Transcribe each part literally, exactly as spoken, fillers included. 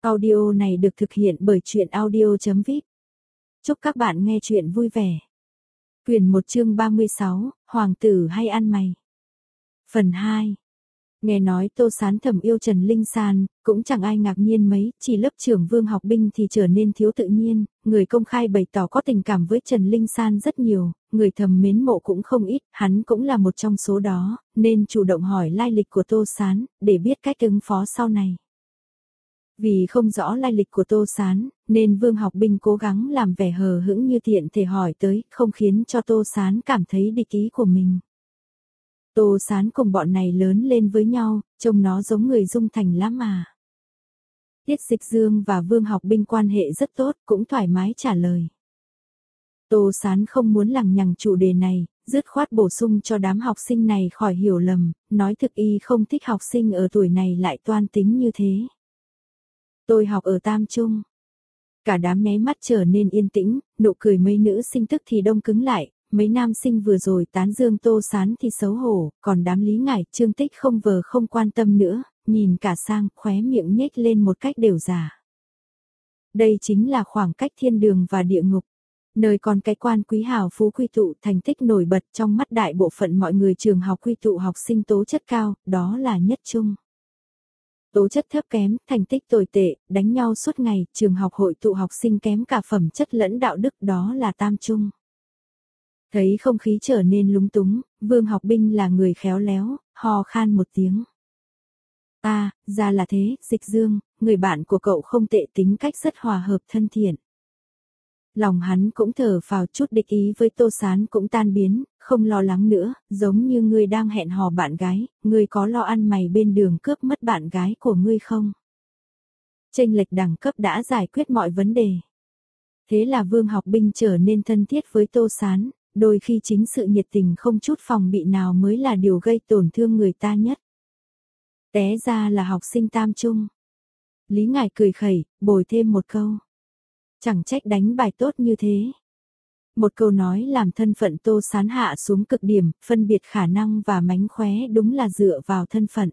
Audio này được thực hiện bởi truyện audio chấm vip. Chúc các bạn nghe truyện vui vẻ. Quyển một chương ba mươi sáu, Hoàng tử hay ăn mày. Phần hai. Nghe nói Tô Sán thầm yêu Trần Linh San, cũng chẳng ai ngạc nhiên mấy, chỉ lớp trưởng Vương Học Binh thì trở nên thiếu tự nhiên, người công khai bày tỏ có tình cảm với Trần Linh San rất nhiều, người thầm mến mộ cũng không ít, hắn cũng là một trong số đó, nên chủ động hỏi lai lịch của Tô Sán, để biết cách ứng phó sau này. Vì không rõ lai lịch của Tô Sán, nên Vương Học Binh cố gắng làm vẻ hờ hững như tiện thể hỏi tới, không khiến cho Tô Sán cảm thấy địch ý của mình. Tô Sán cùng bọn này lớn lên với nhau, trông nó giống người Dung Thành lắm mà. Tiết Dịch Dương và Vương Học Binh quan hệ rất tốt, cũng thoải mái trả lời. Tô Sán không muốn lằng nhằng chủ đề này, dứt khoát bổ sung cho đám học sinh này khỏi hiểu lầm, nói thực y không thích học sinh ở tuổi này lại toan tính như thế. Tôi học ở Tam Trung. Cả đám nháy mắt trở nên yên tĩnh, nụ cười mấy nữ sinh tức thì đông cứng lại, mấy nam sinh vừa rồi tán dương Tô Sán thì xấu hổ, còn đám Lý Ngải, Trương Tích không vờ không quan tâm nữa, nhìn cả sang, khóe miệng nhếch lên một cách đều giả. Đây chính là khoảng cách thiên đường và địa ngục, nơi còn cái quan quý hào phú quy tụ thành tích nổi bật trong mắt đại bộ phận mọi người trường học quy tụ học sinh tố chất cao, đó là Nhất Trung. Tố chất thấp kém, thành tích tồi tệ, đánh nhau suốt ngày, trường học hội tụ học sinh kém cả phẩm chất lẫn đạo đức, đó là Tam Trung. Thấy không khí trở nên lúng túng, Vương Học Binh là người khéo léo, hò khan một tiếng. À, ra là thế, Dịch Dương, người bạn của cậu không tệ, tính cách rất hòa hợp thân thiện. Lòng hắn cũng thở phào, chút địch ý với Tô Sán cũng tan biến, không lo lắng nữa, giống như ngươi đang hẹn hò bạn gái, ngươi có lo ăn mày bên đường cướp mất bạn gái của ngươi không? Chênh lệch đẳng cấp đã giải quyết mọi vấn đề. Thế là Vương Học Binh trở nên thân thiết với Tô Sán, đôi khi chính sự nhiệt tình không chút phòng bị nào mới là điều gây tổn thương người ta nhất. Té ra là học sinh Tam Trung. Lý Ngải cười khẩy, bồi thêm một câu. Chẳng trách đánh bài tốt như thế. Một câu nói làm thân phận Tô Sán hạ xuống cực điểm, phân biệt khả năng và mánh khóe đúng là dựa vào thân phận.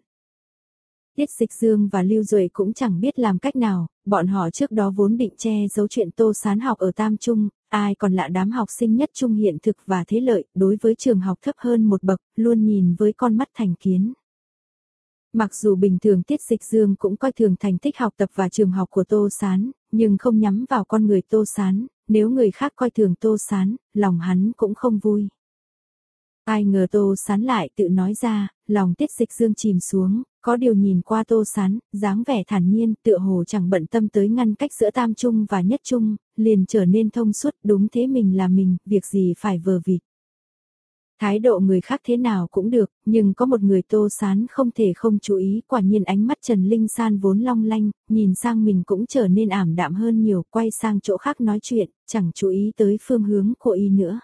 Tiết Dịch Dương và Lưu Duệ cũng chẳng biết làm cách nào, bọn họ trước đó vốn định che giấu chuyện Tô Sán học ở Tam Trung, ai còn lạ đám học sinh Nhất Trung hiện thực và thế lợi, đối với trường học thấp hơn một bậc, luôn nhìn với con mắt thành kiến. Mặc dù bình thường Tiết Dịch Dương cũng coi thường thành tích học tập và trường học của Tô Sán, nhưng không nhắm vào con người Tô Sán, nếu người khác coi thường Tô Sán, lòng hắn cũng không vui. Ai ngờ Tô Sán lại tự nói ra, lòng Tiết Dịch Dương chìm xuống, có điều nhìn qua Tô Sán, dáng vẻ thản nhiên, tựa hồ chẳng bận tâm tới ngăn cách giữa Tam Trung và Nhất Trung, liền trở nên thông suốt, đúng thế mình là mình, việc gì phải vờ vịt. Thái độ người khác thế nào cũng được, nhưng có một người Tô Sán không thể không chú ý, quả nhiên ánh mắt Trần Linh San vốn long lanh, nhìn sang mình cũng trở nên ảm đạm hơn nhiều, quay sang chỗ khác nói chuyện, chẳng chú ý tới phương hướng của y nữa.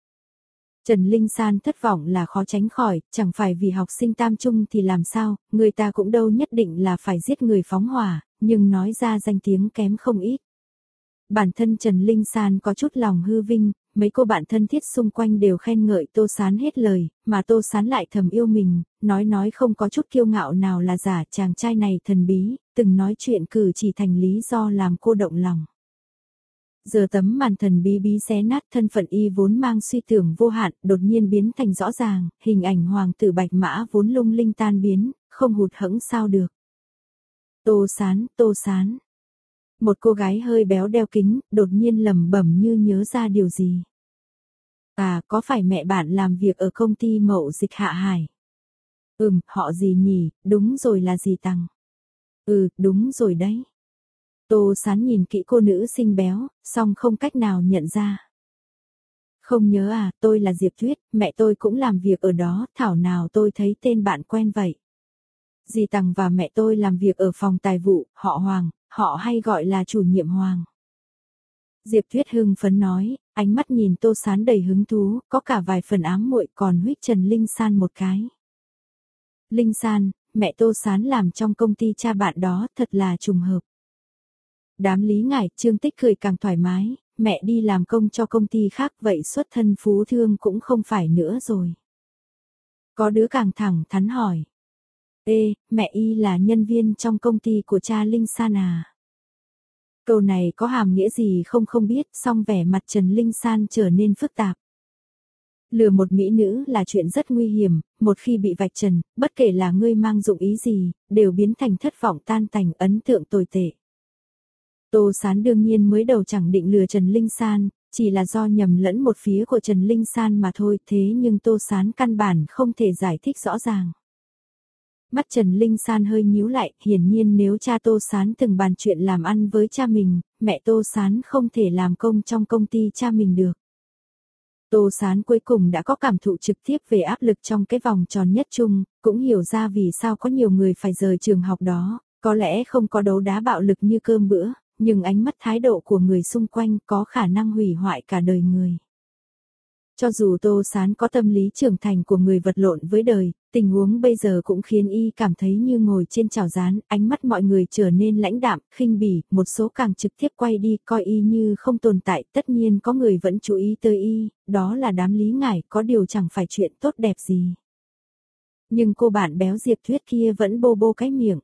Trần Linh San thất vọng là khó tránh khỏi, chẳng phải vì học sinh Tam Trung thì làm sao, người ta cũng đâu nhất định là phải giết người phóng hỏa, nhưng nói ra danh tiếng kém không ít. Bản thân Trần Linh San có chút lòng hư vinh, mấy cô bạn thân thiết xung quanh đều khen ngợi Tô Sán hết lời, mà Tô Sán lại thầm yêu mình, nói nói không có chút kiêu ngạo nào là giả, chàng trai này thần bí, từng nói chuyện cử chỉ thành lý do làm cô động lòng. Giờ tấm màn thần bí bí xé nát, thân phận y vốn mang suy tưởng vô hạn, đột nhiên biến thành rõ ràng, hình ảnh hoàng tử bạch mã vốn lung linh tan biến, không hụt hẫng sao được. Tô Sán, Tô Sán. Một cô gái hơi béo đeo kính, đột nhiên lẩm bẩm như nhớ ra điều gì. À, có phải mẹ bạn làm việc ở công ty mậu dịch Hạ Hải? Ừm, họ gì nhỉ, đúng rồi là gì Tằng. Ừ, đúng rồi đấy. Tô Sán nhìn kỹ cô nữ xinh béo, song không cách nào nhận ra. Không nhớ à, tôi là Diệp Tuyết, mẹ tôi cũng làm việc ở đó, thảo nào tôi thấy tên bạn quen vậy. Dì Tằng và mẹ tôi làm việc ở phòng tài vụ, họ Hoàng, họ hay gọi là chủ nhiệm Hoàng. Diệp Tuyết hưng phấn nói, ánh mắt nhìn Tô Sán đầy hứng thú, có cả vài phần ám muội, còn huých Trần Linh San một cái. Linh San, mẹ Tô Sán làm trong công ty cha bạn đó, thật là trùng hợp. Đám Lý Ngải, Trương Tích cười càng thoải mái, mẹ đi làm công cho công ty khác vậy xuất thân phú thương cũng không phải nữa rồi. Có đứa càng thẳng thắn hỏi. Ê, mẹ y là nhân viên trong công ty của cha Linh San à? Câu này có hàm nghĩa gì không không biết, song vẻ mặt Trần Linh San trở nên phức tạp. Lừa một mỹ nữ là chuyện rất nguy hiểm, một khi bị vạch trần, bất kể là ngươi mang dụng ý gì, đều biến thành thất vọng tan tành, ấn tượng tồi tệ. Tô Sán đương nhiên mới đầu chẳng định lừa Trần Linh San, chỉ là do nhầm lẫn một phía của Trần Linh San mà thôi, thế nhưng Tô Sán căn bản không thể giải thích rõ ràng. Mắt Trần Linh San hơi nhíu lại, hiển nhiên nếu cha Tô Sán từng bàn chuyện làm ăn với cha mình, mẹ Tô Sán không thể làm công trong công ty cha mình được. Tô Sán cuối cùng đã có cảm thụ trực tiếp về áp lực trong cái vòng tròn nhất chung, cũng hiểu ra vì sao có nhiều người phải rời trường học đó, có lẽ không có đấu đá bạo lực như cơm bữa, nhưng ánh mắt thái độ của người xung quanh có khả năng hủy hoại cả đời người. Cho dù Tô Sán có tâm lý trưởng thành của người vật lộn với đời, tình huống bây giờ cũng khiến y cảm thấy như ngồi trên chảo rán, ánh mắt mọi người trở nên lãnh đạm, khinh bỉ, một số càng trực tiếp quay đi coi y như không tồn tại, tất nhiên có người vẫn chú ý tới y, đó là đám Lý Ngải, có điều chẳng phải chuyện tốt đẹp gì. Nhưng cô bạn béo Diệp Thuyết kia vẫn bô bô cái miệng.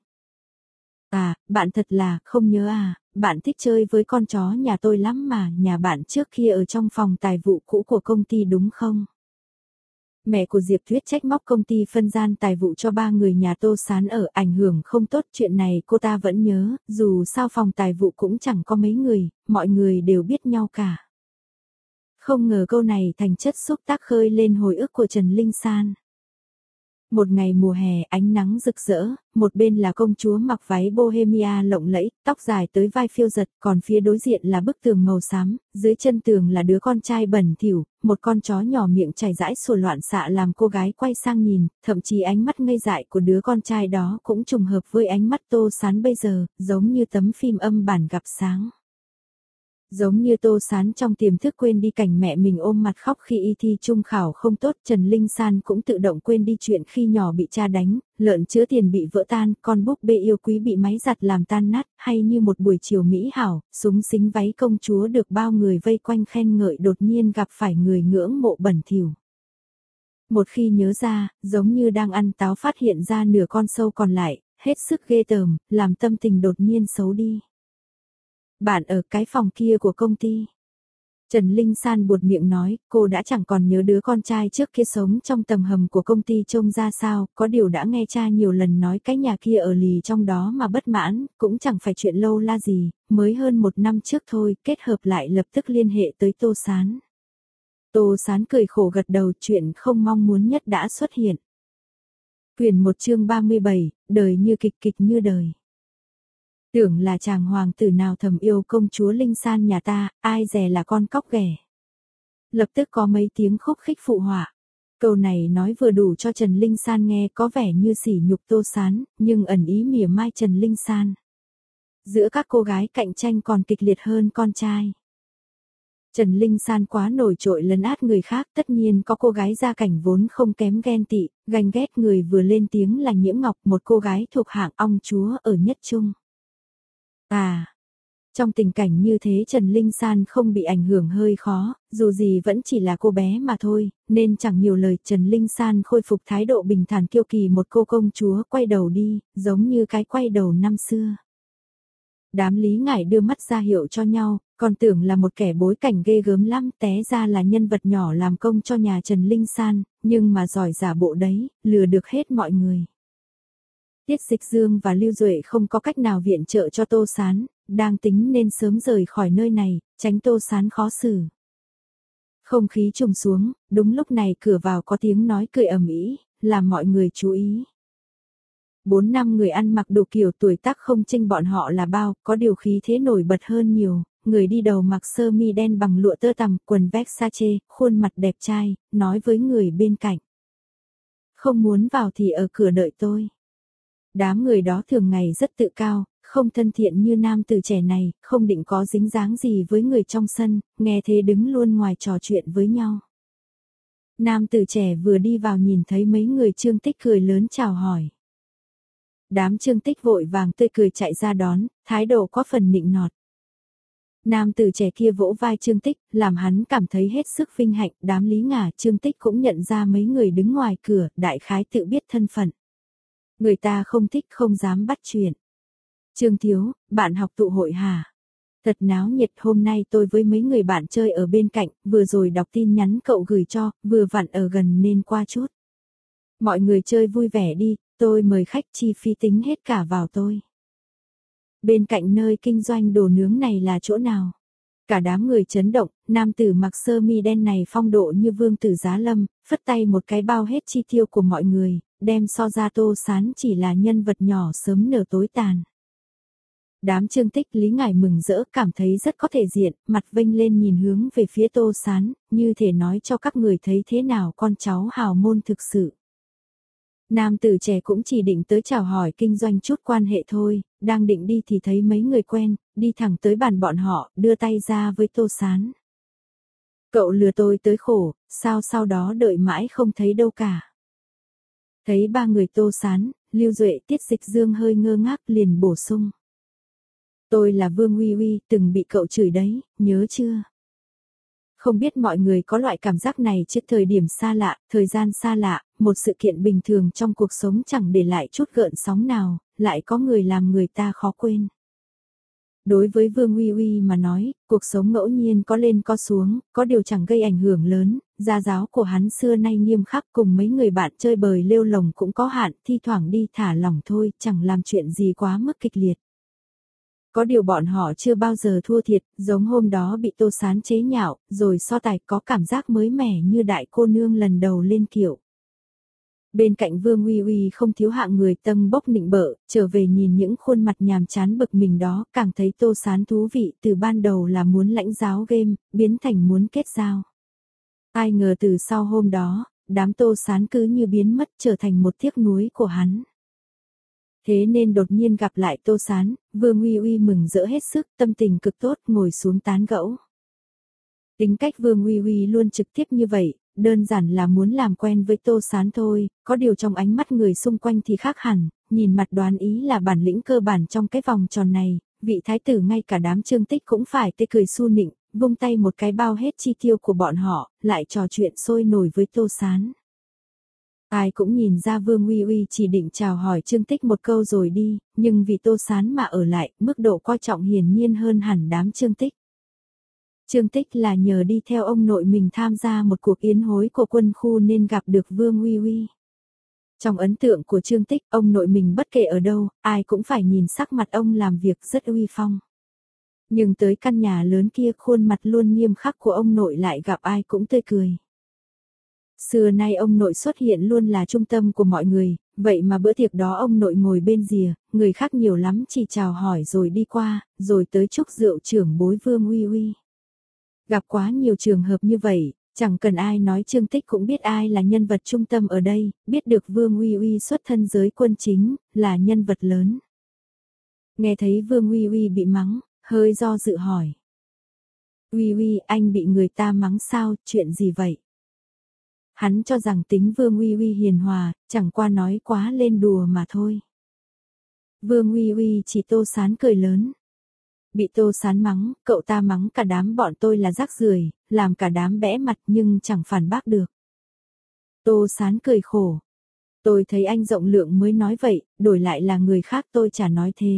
À, bạn thật là, không nhớ à, bạn thích chơi với con chó nhà tôi lắm mà, nhà bạn trước kia ở trong phòng tài vụ cũ của công ty đúng không? Mẹ của Diệp Thuyết trách móc công ty phân gian tài vụ cho ba người nhà Tô Sán ở, ảnh hưởng không tốt, chuyện này cô ta vẫn nhớ, dù sao phòng tài vụ cũng chẳng có mấy người, mọi người đều biết nhau cả. Không ngờ câu này thành chất xúc tác khơi lên hồi ức của Trần Linh San. Một ngày mùa hè ánh nắng rực rỡ, một bên là công chúa mặc váy bohemia lộng lẫy, tóc dài tới vai phiêu giật, còn phía đối diện là bức tường màu xám, dưới chân tường là đứa con trai bẩn thỉu, một con chó nhỏ miệng chảy rãi sủa loạn xạ làm cô gái quay sang nhìn, thậm chí ánh mắt ngây dại của đứa con trai đó cũng trùng hợp với ánh mắt Tô Sán bây giờ, giống như tấm phim âm bản gặp sáng. Giống như Tô Sán trong tiềm thức quên đi cảnh mẹ mình ôm mặt khóc khi y thi trung khảo không tốt, Trần Linh San cũng tự động quên đi chuyện khi nhỏ bị cha đánh, lợn chứa tiền bị vỡ tan, con búp bê yêu quý bị máy giặt làm tan nát, hay như một buổi chiều mỹ hảo, súng xính váy công chúa được bao người vây quanh khen ngợi đột nhiên gặp phải người ngưỡng mộ bẩn thỉu. Một khi nhớ ra, giống như đang ăn táo phát hiện ra nửa con sâu còn lại, hết sức ghê tởm, làm tâm tình đột nhiên xấu đi. Bạn ở cái phòng kia của công ty. Trần Linh San buột miệng nói, cô đã chẳng còn nhớ đứa con trai trước kia sống trong tầng hầm của công ty trông ra sao, có điều đã nghe cha nhiều lần nói cái nhà kia ở lì trong đó mà bất mãn, cũng chẳng phải chuyện lâu la gì, mới hơn một năm trước thôi, kết hợp lại lập tức liên hệ tới Tô Sán. Tô Sán cười khổ gật đầu, chuyện không mong muốn nhất đã xuất hiện. Quyển một chương ba mươi bảy, đời như kịch, kịch như đời. Tưởng là chàng hoàng tử nào thầm yêu công chúa Linh San nhà ta, ai dè là con cóc ghẻ. Lập tức có mấy tiếng khúc khích phụ họa. Câu này nói vừa đủ cho Trần Linh San nghe có vẻ như sỉ nhục Tô Sán, nhưng ẩn ý mỉa mai Trần Linh San. Giữa các cô gái cạnh tranh còn kịch liệt hơn con trai. Trần Linh San quá nổi trội lấn át người khác, tất nhiên có cô gái gia cảnh vốn không kém ghen tị, ganh ghét người vừa lên tiếng là Nhiễm Ngọc, một cô gái thuộc hạng ong chúa ở nhất trung. À, trong tình cảnh như thế Trần Linh San không bị ảnh hưởng hơi khó, dù gì vẫn chỉ là cô bé mà thôi, nên chẳng nhiều lời. Trần Linh San khôi phục thái độ bình thản kiêu kỳ một cô công chúa, quay đầu đi, giống như cái quay đầu năm xưa. Đám Lý Ngải đưa mắt ra hiệu cho nhau, còn tưởng là một kẻ bối cảnh ghê gớm lắm, té ra là nhân vật nhỏ làm công cho nhà Trần Linh San, nhưng mà giỏi giả bộ đấy, lừa được hết mọi người. Tiết Dịch Dương và Lưu Duệ không có cách nào viện trợ cho Tô Sán, đang tính nên sớm rời khỏi nơi này, tránh Tô Sán khó xử. Không khí trùng xuống, đúng lúc này cửa vào có tiếng nói cười ầm ĩ, làm mọi người chú ý. Bốn năm người ăn mặc đủ kiểu tuổi tác không chênh bọn họ là bao, có điều khí thế nổi bật hơn nhiều, người đi đầu mặc sơ mi đen bằng lụa tơ tằm, quần Versace, khuôn mặt đẹp trai, nói với người bên cạnh. Không muốn vào thì ở cửa đợi tôi. Đám người đó thường ngày rất tự cao, không thân thiện như nam tử trẻ này, không định có dính dáng gì với người trong sân, nghe thế đứng luôn ngoài trò chuyện với nhau. Nam tử trẻ vừa đi vào nhìn thấy mấy người Trương Tích cười lớn chào hỏi. Đám Trương Tích vội vàng tươi cười chạy ra đón, thái độ có phần nịnh nọt. Nam tử trẻ kia vỗ vai Trương Tích, làm hắn cảm thấy hết sức vinh hạnh. Đám Lý Ngả Trương Tích cũng nhận ra mấy người đứng ngoài cửa, đại khái tự biết thân phận. Người ta không thích không dám bắt chuyện. Trương thiếu, bạn học tụ hội hả? Thật náo nhiệt, hôm nay tôi với mấy người bạn chơi ở bên cạnh, vừa rồi đọc tin nhắn cậu gửi cho, vừa vặn ở gần nên qua chút. Mọi người chơi vui vẻ đi, tôi mời khách, chi phí tính hết cả vào tôi. Bên cạnh nơi kinh doanh đồ nướng này là chỗ nào? Cả đám người chấn động, nam tử mặc sơ mi đen này phong độ như vương tử giá lâm, phất tay một cái bao hết chi tiêu của mọi người, đem so ra Tô Sán chỉ là nhân vật nhỏ sớm nở tối tàn. Đám Trương Tích Lý ngải mừng rỡ, cảm thấy rất có thể diện, mặt vênh lên nhìn hướng về phía Tô Sán, như thể nói cho các người thấy thế nào con cháu hào môn thực sự. Nam tử trẻ cũng chỉ định tới chào hỏi kinh doanh chút quan hệ thôi, đang định đi thì thấy mấy người quen, đi thẳng tới bàn bọn họ, đưa tay ra với Tô Sán. Cậu lừa tôi tới khổ, sao sau đó đợi mãi không thấy đâu cả. Thấy ba người Tô Sán, Lưu Duệ, Tiết Dịch Dương hơi ngơ ngác liền bổ sung. Tôi là Vương Uy Uy, từng bị cậu chửi đấy, nhớ chưa? Không biết mọi người có loại cảm giác này trước thời điểm xa lạ, thời gian xa lạ, một sự kiện bình thường trong cuộc sống chẳng để lại chút gợn sóng nào, lại có người làm người ta khó quên. Đối với Vương Uy Uy mà nói, cuộc sống ngẫu nhiên có lên có xuống, có điều chẳng gây ảnh hưởng lớn, gia giáo của hắn xưa nay nghiêm khắc, cùng mấy người bạn chơi bời lêu lồng cũng có hạn, thi thoảng đi thả lỏng thôi, chẳng làm chuyện gì quá mức kịch liệt. Có điều bọn họ chưa bao giờ thua thiệt, giống hôm đó bị Tô Sán chế nhạo, rồi so tài có cảm giác mới mẻ như đại cô nương lần đầu lên kiệu. Bên cạnh Vương Uy Uy không thiếu hạng người tâm bốc nịnh bợ, trở về nhìn những khuôn mặt nhàm chán bực mình đó, càng thấy Tô Sán thú vị, từ ban đầu là muốn lãnh giáo game, biến thành muốn kết giao. Ai ngờ từ sau hôm đó, đám Tô Sán cứ như biến mất, trở thành một tiếc nuối của hắn. Thế nên đột nhiên gặp lại Tô Sán, Vương Uy Uy mừng rỡ hết sức, tâm tình cực tốt, ngồi xuống tán gẫu. Tính cách Vương Uy Uy luôn trực tiếp như vậy, đơn giản là muốn làm quen với Tô Sán thôi, có điều trong ánh mắt người xung quanh thì khác hẳn, nhìn mặt đoán ý là bản lĩnh cơ bản trong cái vòng tròn này, vị thái tử ngay cả đám Trương Tích cũng phải tê cười su nịnh, vung tay một cái bao hết chi tiêu của bọn họ, lại trò chuyện sôi nổi với Tô Sán. Ai cũng nhìn ra Vương Uy Uy chỉ định chào hỏi Trương Tích một câu rồi đi, nhưng vì Tô Sán mà ở lại, mức độ coi trọng hiển nhiên hơn hẳn đám Trương Tích. Trương Tích là nhờ đi theo ông nội mình tham gia một cuộc yến hối của quân khu nên gặp được Vương Uy Uy. Trong ấn tượng của Trương Tích, ông nội mình bất kể ở đâu, ai cũng phải nhìn sắc mặt ông làm việc rất uy phong. Nhưng tới căn nhà lớn kia, khuôn mặt luôn nghiêm khắc của ông nội lại gặp ai cũng tươi cười. Xưa nay ông nội xuất hiện luôn là trung tâm của mọi người, vậy mà bữa tiệc đó ông nội ngồi bên rìa, người khác nhiều lắm chỉ chào hỏi rồi đi qua, rồi tới chúc rượu trưởng bối Vương Uy Uy. Gặp quá nhiều trường hợp như vậy, chẳng cần ai nói Trương Tích cũng biết ai là nhân vật trung tâm ở đây, biết được Vương Uy Uy xuất thân giới quân chính, là nhân vật lớn. Nghe thấy Vương Uy Uy bị mắng, hơi do dự hỏi. Uy Uy, anh bị người ta mắng sao, chuyện gì vậy? Hắn cho rằng tính Vương Uy Uy hiền hòa, chẳng qua nói quá lên đùa mà thôi. Vương Uy Uy chỉ Tô Sán cười lớn. Bị Tô Sán mắng, cậu ta mắng cả đám bọn tôi là rác rưởi, làm cả đám bẽ mặt nhưng chẳng phản bác được. Tô Sán cười khổ. Tôi thấy anh rộng lượng mới nói vậy, đổi lại là người khác tôi chả nói thế.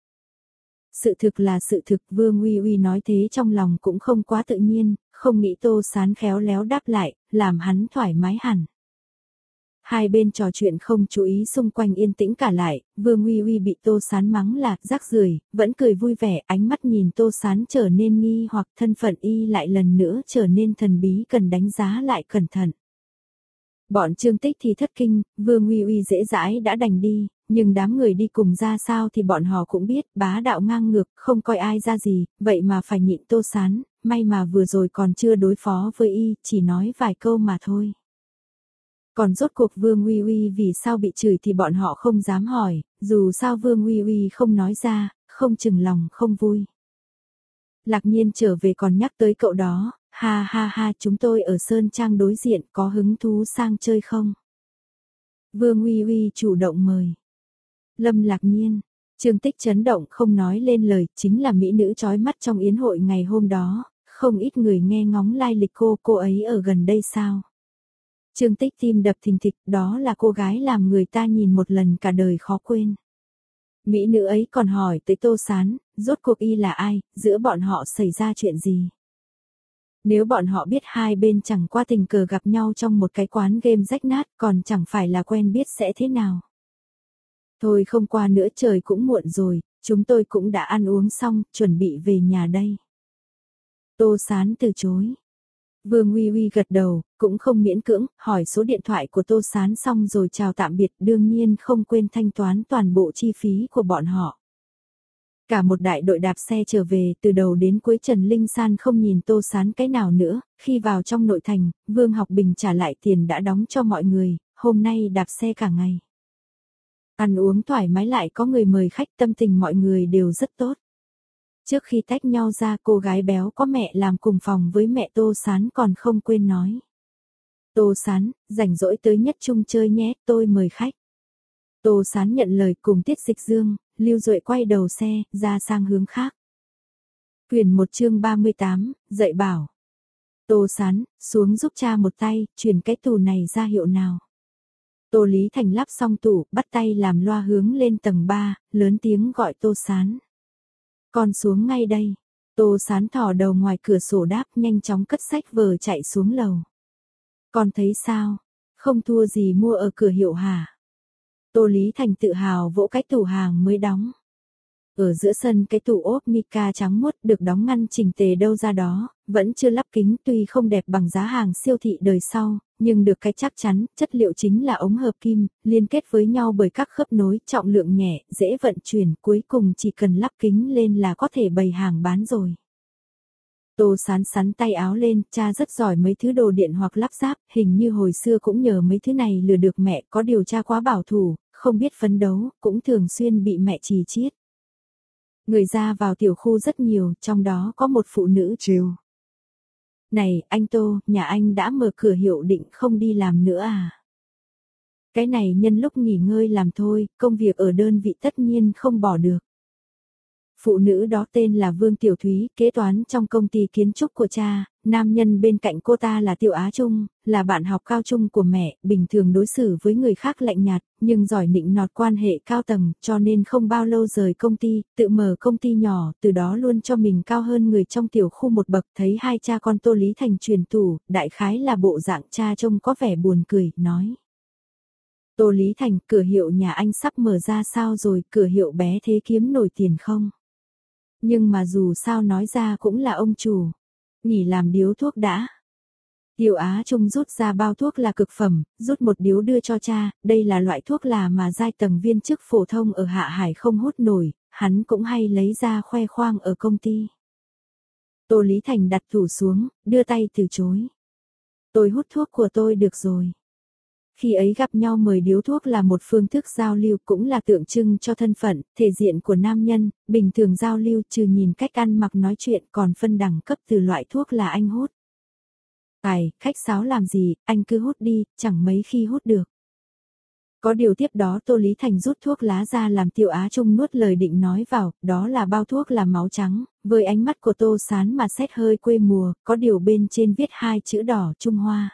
Sự thực là sự thực, Vương Uy Uy nói thế trong lòng cũng không quá tự nhiên, không nghĩ Tô Sán khéo léo đáp lại, làm hắn thoải mái hẳn. Hai bên trò chuyện không chú ý xung quanh yên tĩnh cả lại, Vương Uy Uy bị Tô Sán mắng là rác rưởi, vẫn cười vui vẻ, ánh mắt nhìn Tô Sán trở nên nghi hoặc thân phận y lại lần nữa trở nên thần bí, cần đánh giá lại cẩn thận. Bọn Trương Tích thì thất kinh, Vương Uy Uy dễ dãi đã đành đi, nhưng đám người đi cùng ra sao thì bọn họ cũng biết, bá đạo ngang ngược, không coi ai ra gì, vậy mà phải nhịn Tô Sán, may mà vừa rồi còn chưa đối phó với y, chỉ nói vài câu mà thôi. Còn rốt cuộc Vương Uy Uy vì sao bị chửi thì bọn họ không dám hỏi, dù sao Vương Uy Uy không nói ra, không chừng lòng không vui. Lạc Nhiên trở về còn nhắc tới cậu đó, ha ha ha, chúng tôi ở Sơn Trang đối diện, có hứng thú sang chơi không? Vương Uy Uy chủ động mời. Lâm Lạc Nhiên, Trương Tích chấn động không nói lên lời, chính là mỹ nữ chói mắt trong yến hội ngày hôm đó, không ít người nghe ngóng lai lịch cô, cô ấy ở gần đây sao? Trương Tích tim đập thình thịch, đó là cô gái làm người ta nhìn một lần cả đời khó quên. Mỹ nữ ấy còn hỏi tới Tô Sán, rốt cuộc y là ai, giữa bọn họ xảy ra chuyện gì. Nếu bọn họ biết hai bên chẳng qua tình cờ gặp nhau trong một cái quán game rách nát còn chẳng phải là quen biết sẽ thế nào. Thôi không qua nữa trời cũng muộn rồi, chúng tôi cũng đã ăn uống xong, chuẩn bị về nhà đây. Tô Sán từ chối. Vương Uy Uy gật đầu, cũng không miễn cưỡng, hỏi số điện thoại của Tô Sán xong rồi chào tạm biệt, đương nhiên không quên thanh toán toàn bộ chi phí của bọn họ. Cả một đại đội đạp xe trở về, từ đầu đến cuối Trần Linh San không nhìn Tô Sán cái nào nữa, khi vào trong nội thành, Vương Học Bình trả lại tiền đã đóng cho mọi người, hôm nay đạp xe cả ngày. Ăn uống thoải mái lại có người mời khách, tâm tình mọi người đều rất tốt. Trước khi tách nhau ra, cô gái béo có mẹ làm cùng phòng với mẹ Tô Sán còn không quên nói. Tô Sán, rảnh rỗi tới Nhất Trung chơi nhé, tôi mời khách. Tô Sán nhận lời cùng Tiết Dịch Dương, Lưu Duệ quay đầu xe, ra sang hướng khác. Quyển một chương ba mươi tám, dạy bảo. Tô Sán, xuống giúp cha một tay, chuyển cái tủ này ra hiệu nào. Tô Lý Thành lắp xong tủ, bắt tay làm loa hướng lên tầng ba, lớn tiếng gọi Tô Sán. Con xuống ngay đây. Tô Sán thò đầu ngoài cửa sổ đáp, nhanh chóng cất sách vở chạy xuống lầu. Con thấy sao? Không thua gì mua ở cửa hiệu hả? Tô Lý Thành tự hào vỗ cái tủ hàng mới đóng. Ở giữa sân cái tủ ốp mica trắng muốt được đóng ngăn chỉnh tề đâu ra đó, vẫn chưa lắp kính, tuy không đẹp bằng giá hàng siêu thị đời sau, nhưng được cái chắc chắn, chất liệu chính là ống hợp kim, liên kết với nhau bởi các khớp nối, trọng lượng nhẹ, dễ vận chuyển, cuối cùng chỉ cần lắp kính lên là có thể bày hàng bán rồi. Tô Sán sắn tay áo lên, cha rất giỏi mấy thứ đồ điện hoặc lắp ráp, hình như hồi xưa cũng nhờ mấy thứ này lừa được mẹ, có điều cha quá bảo thủ, không biết phấn đấu, cũng thường xuyên bị mẹ chì chiết. Người ra vào tiểu khu rất nhiều, trong đó có một phụ nữ trêu. Này, anh Tô, nhà anh đã mở cửa hiệu định không đi làm nữa à? Cái này nhân lúc nghỉ ngơi làm thôi, công việc ở đơn vị tất nhiên không bỏ được. Phụ nữ đó tên là Vương Tiểu Thúy, kế toán trong công ty kiến trúc của cha, nam nhân bên cạnh cô ta là Tiểu Á Trung, là bạn học cao trung của mẹ, bình thường đối xử với người khác lạnh nhạt, nhưng giỏi nịnh nọt quan hệ cao tầng, cho nên không bao lâu rời công ty, tự mở công ty nhỏ, từ đó luôn cho mình cao hơn người trong tiểu khu một bậc, thấy hai cha con Tô Lý Thành truyền tủ, đại khái là bộ dạng cha trông có vẻ buồn cười, nói. Tô Lý Thành, cửa hiệu nhà anh sắp mở ra sao rồi, cửa hiệu bé thế kiếm nổi tiền không? Nhưng mà dù sao nói ra cũng là ông chủ. Nghỉ làm điếu thuốc đã. Tiểu Á Trung rút ra bao thuốc là cực phẩm, rút một điếu đưa cho cha, đây là loại thuốc là mà giai tầng viên chức phổ thông ở Hạ Hải không hút nổi, hắn cũng hay lấy ra khoe khoang ở công ty. Tô Lý Thành đặt tủ xuống, đưa tay từ chối. Tôi hút thuốc của tôi được rồi. Khi ấy gặp nhau mời điếu thuốc là một phương thức giao lưu, cũng là tượng trưng cho thân phận, thể diện của nam nhân, bình thường giao lưu trừ nhìn cách ăn mặc nói chuyện còn phân đẳng cấp từ loại thuốc là anh hút. Tài, khách sáo làm gì, anh cứ hút đi, chẳng mấy khi hút được. Có điều tiếp đó Tô Lý Thành rút thuốc lá ra làm Tiểu Á Trung nuốt lời định nói vào, đó là bao thuốc là máu trắng, với ánh mắt của Tô Sán mà xét hơi quê mùa, có điều bên trên viết hai chữ đỏ Trung Hoa.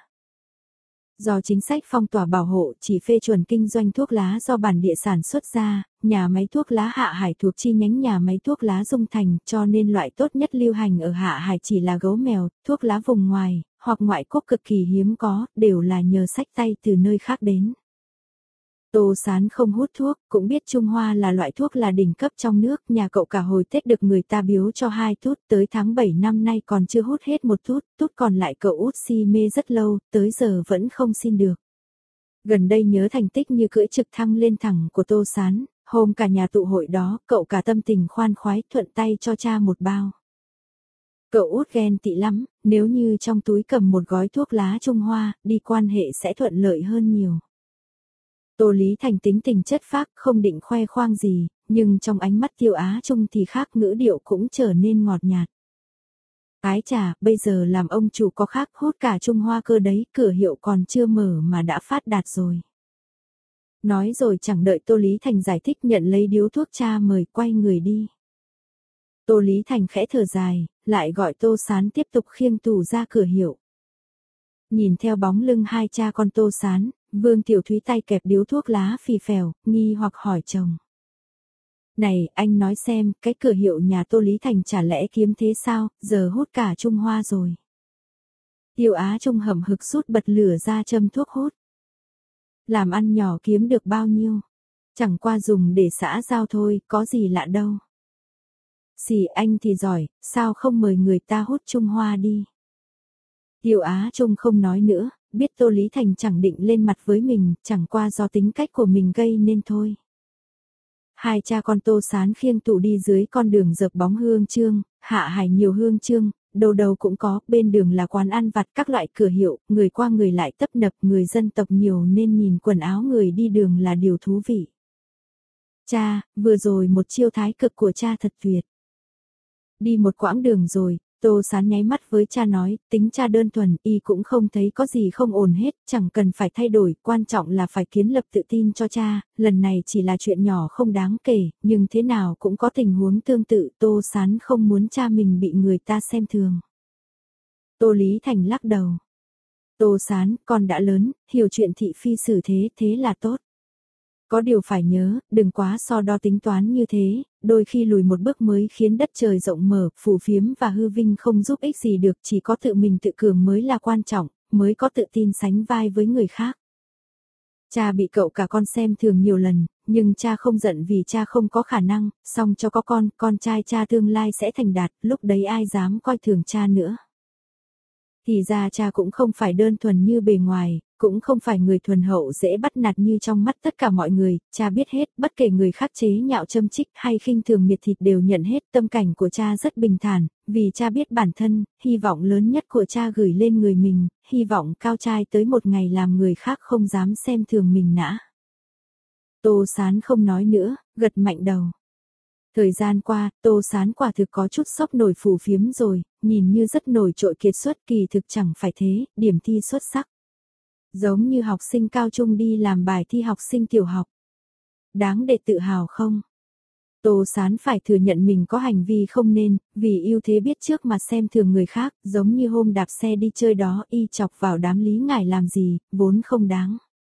Do chính sách phong tỏa bảo hộ chỉ phê chuẩn kinh doanh thuốc lá do bản địa sản xuất ra, nhà máy thuốc lá Hạ Hải thuộc chi nhánh nhà máy thuốc lá Dung Thành, cho nên loại tốt nhất lưu hành ở Hạ Hải chỉ là gấu mèo, thuốc lá vùng ngoài, hoặc ngoại quốc cực kỳ hiếm có, đều là nhờ xách tay từ nơi khác đến. Tô Sán không hút thuốc, cũng biết Trung Hoa là loại thuốc là đỉnh cấp trong nước, nhà cậu cả hồi Tết được người ta biếu cho hai tút, tới tháng bảy năm nay còn chưa hút hết một tút, tút còn lại cậu út si mê rất lâu, tới giờ vẫn không xin được. Gần đây nhớ thành tích như cưỡi trực thăng lên thẳng của Tô Sán, hôm cả nhà tụ hội đó, cậu cả tâm tình khoan khoái thuận tay cho cha một bao. Cậu út ghen tị lắm, nếu như trong túi cầm một gói thuốc lá Trung Hoa, đi quan hệ sẽ thuận lợi hơn nhiều. Tô Lý Thành tính tình chất phác, không định khoe khoang gì, nhưng trong ánh mắt Tiểu Á Trung thì khác, ngữ điệu cũng trở nên ngọt nhạt. Ái chà, bây giờ làm ông chủ có khác, hút cả Trung Hoa cơ đấy, cửa hiệu còn chưa mở mà đã phát đạt rồi. Nói rồi chẳng đợi Tô Lý Thành giải thích, nhận lấy điếu thuốc cha mời, quay người đi. Tô Lý Thành khẽ thở dài, lại gọi Tô Sán tiếp tục khiêng tủ ra cửa hiệu. Nhìn theo bóng lưng hai cha con Tô Sán, Vương Tiểu Thúy tay kẹp điếu thuốc lá phì phèo, nghi hoặc hỏi chồng. Này, anh nói xem, cái cửa hiệu nhà Tô Lý Thành chả lẽ kiếm thế sao, giờ hút cả Trung Hoa rồi. Tiêu Á Trung hầm hực rút bật lửa ra châm thuốc hút. Làm ăn nhỏ kiếm được bao nhiêu? Chẳng qua dùng để xã giao thôi, có gì lạ đâu. Xì anh thì giỏi, sao không mời người ta hút Trung Hoa đi? Tiêu Á Trung không nói nữa, biết Tô Lý Thành chẳng định lên mặt với mình, chẳng qua do tính cách của mình gây nên thôi. Hai cha con Tô Sán khiêng tủ đi dưới con đường dợp bóng hương trương, Hạ Hải nhiều hương trương, đầu đầu cũng có, bên đường là quán ăn vặt các loại cửa hiệu, người qua người lại tấp nập, người dân tộc nhiều nên nhìn quần áo người đi đường là điều thú vị. Cha, vừa rồi một chiêu thái cực của cha thật tuyệt. Đi một quãng đường rồi, Tô Sán nháy mắt với cha nói, tính cha đơn thuần, y cũng không thấy có gì không ổn hết, chẳng cần phải thay đổi, quan trọng là phải kiến lập tự tin cho cha, lần này chỉ là chuyện nhỏ không đáng kể, nhưng thế nào cũng có tình huống tương tự, Tô Sán không muốn cha mình bị người ta xem thường. Tô Lý Thành lắc đầu. Tô Sán, con đã lớn, hiểu chuyện thị phi xử thế, thế là tốt. Có điều phải nhớ, đừng quá so đo tính toán như thế, đôi khi lùi một bước mới khiến đất trời rộng mở, phù phiếm và hư vinh không giúp ích gì được, chỉ có tự mình tự cường mới là quan trọng, mới có tự tin sánh vai với người khác. Cha bị cậu cả con xem thường nhiều lần, nhưng cha không giận vì cha không có khả năng, song cho có con, con trai cha tương lai sẽ thành đạt, lúc đấy ai dám coi thường cha nữa. Thì ra cha cũng không phải đơn thuần như bề ngoài, cũng không phải người thuần hậu dễ bắt nạt như trong mắt tất cả mọi người, cha biết hết, bất kể người khác chế nhạo châm chích hay khinh thường miệt thịt đều nhận hết, tâm cảnh của cha rất bình thản, vì cha biết bản thân, hy vọng lớn nhất của cha gửi lên người mình, hy vọng cao trai tới một ngày làm người khác không dám xem thường mình nã. Tô Sán không nói nữa, gật mạnh đầu. Thời gian qua, Tô Sán quả thực có chút sốc nổi phù phiếm rồi, nhìn như rất nổi trội kiệt xuất kỳ thực chẳng phải thế, điểm thi xuất sắc. Giống như học sinh cao trung đi làm bài thi học sinh tiểu học. Đáng để tự hào không? Tô Sán phải thừa nhận mình có hành vi không nên, vì ưu thế biết trước mà xem thường người khác, giống như hôm đạp xe đi chơi đó y chọc vào đám Lý Ngải làm gì, vốn không đáng.